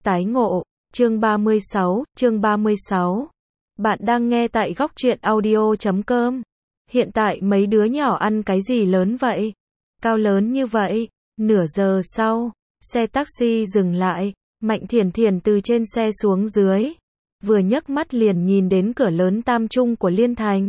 Tái ngộ, chương 36. Bạn đang nghe tại góc truyện audio.com. Hiện tại mấy đứa nhỏ ăn cái gì lớn vậy? Cao lớn như vậy. Nửa giờ sau, xe taxi dừng lại, Mạnh Thiển Thiển từ trên xe xuống dưới. Vừa nhấc mắt liền nhìn đến cửa lớn Tam Trung của Liên Thành.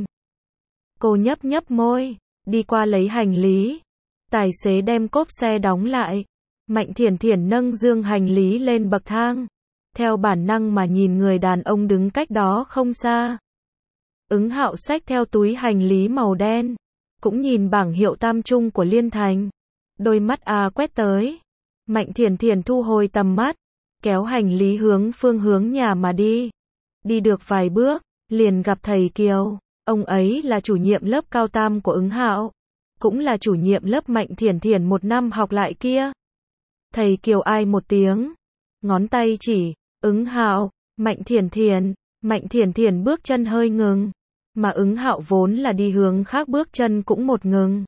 Cô nhấp nhấp môi, đi qua lấy hành lý. Tài xế đem cốp xe đóng lại. Mạnh Thiển Thiển nâng dương hành lý lên bậc thang. Theo bản năng mà nhìn người đàn ông đứng cách đó không xa. Ứng Hạo xách theo túi hành lý màu đen. Cũng nhìn bảng hiệu Tam Trung của Liên Thành. Đôi mắt quét tới. Mạnh Thiển Thiển thu hồi tầm mắt. Kéo hành lý hướng phương hướng nhà mà đi. Đi được vài bước, liền gặp thầy Kiều. Ông ấy là chủ nhiệm lớp cao tam của Ứng Hạo. Cũng là chủ nhiệm lớp Mạnh Thiển Thiển một năm học lại kia. Thầy Kiều ai một tiếng. Ngón tay chỉ, Ứng Hạo, Mạnh Thiển Thiển bước chân hơi ngừng. Mà Ứng Hạo vốn là đi hướng khác bước chân cũng một ngừng.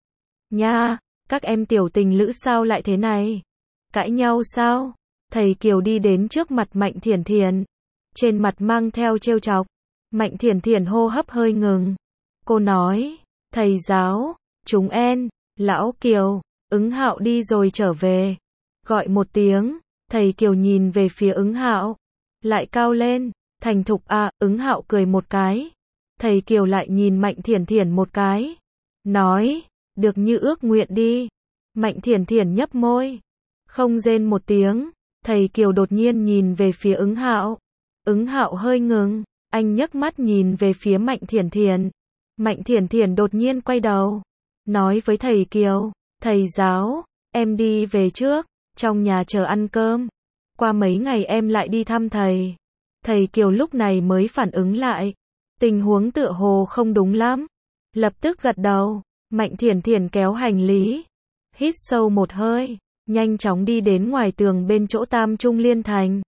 Nha, các em tiểu tình lữ sao lại thế này? Cãi nhau sao? Thầy Kiều đi đến trước mặt Mạnh Thiển Thiển. Trên mặt mang theo trêu chọc. Mạnh Thiển Thiển hô hấp hơi ngừng. Cô nói, thầy giáo, chúng en, lão Kiều, Ứng Hạo đi rồi trở về. Gọi một tiếng, thầy Kiều nhìn về phía Ứng Hạo. Lại cao lên, thành thục Ứng Hạo cười một cái. Thầy Kiều lại nhìn Mạnh Thiển Thiển một cái. Nói, được như ước nguyện đi. Mạnh Thiển Thiển nhấp môi. Không rên một tiếng, thầy Kiều đột nhiên nhìn về phía Ứng Hạo. Ứng Hạo hơi ngừng, anh nhấc mắt nhìn về phía Mạnh Thiển Thiển. Mạnh Thiển Thiển đột nhiên quay đầu. Nói với thầy Kiều, thầy giáo, em đi về trước, trong nhà chờ ăn cơm. Qua mấy ngày em lại đi thăm thầy. Thầy Kiều lúc này mới phản ứng lại. Tình huống tựa hồ không đúng lắm. Lập tức gật đầu. Mạnh Thiển Thiển kéo hành lý. Hít sâu một hơi. Nhanh chóng đi đến ngoài tường bên chỗ Tam Trung Liên Thành.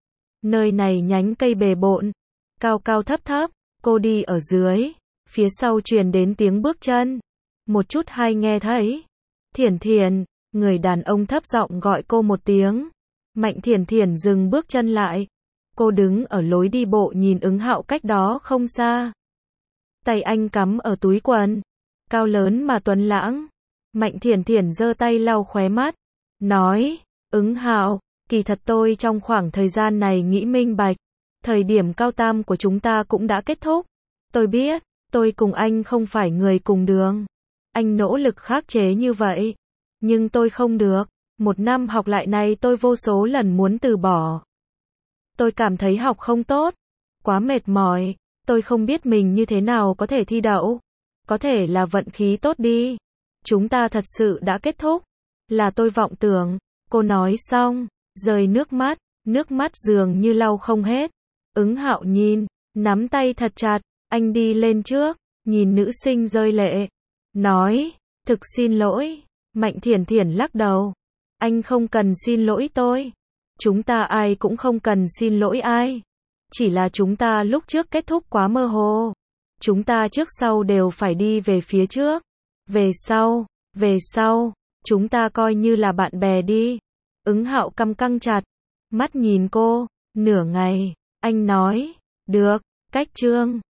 Nơi này nhánh cây bề bộn. Cao cao thấp thấp. Cô đi ở dưới. Phía sau truyền đến tiếng bước chân. Một chút hay nghe thấy. Thiển Thiển. Người đàn ông thấp giọng gọi cô một tiếng. Mạnh Thiển Thiển dừng bước chân lại. Cô đứng ở lối đi bộ nhìn Ứng Hạo cách đó không xa. Tay anh cắm ở túi quần. Cao lớn mà tuấn lãng. Mạnh Thiển Thiển giơ tay lau khóe mắt. Nói, Ứng Hạo, kỳ thật tôi trong khoảng thời gian này nghĩ minh bạch. Thời điểm cao tam của chúng ta cũng đã kết thúc. Tôi biết, tôi cùng anh không phải người cùng đường. Anh nỗ lực khắc chế như vậy. Nhưng tôi không được. Một năm học lại này tôi vô số lần muốn từ bỏ. Tôi cảm thấy học không tốt. Quá mệt mỏi. Tôi không biết mình như thế nào có thể thi đậu. Có thể là vận khí tốt đi. Chúng ta thật sự đã kết thúc. Là tôi vọng tưởng. Cô nói xong, rơi nước mắt dường như lau không hết. Ứng Hạo nhìn, nắm tay thật chặt, anh đi lên trước, nhìn nữ sinh rơi lệ. Nói, thực xin lỗi. Mạnh Thiển Thiển lắc đầu. Anh không cần xin lỗi tôi. Chúng ta ai cũng không cần xin lỗi ai. Chỉ là chúng ta lúc trước kết thúc quá mơ hồ. Chúng ta trước sau đều phải đi về phía trước. Về sau, chúng ta coi như là bạn bè đi. Ứng Hạo căng chặt, mắt nhìn cô, nửa ngày, anh nói, được, cách chương.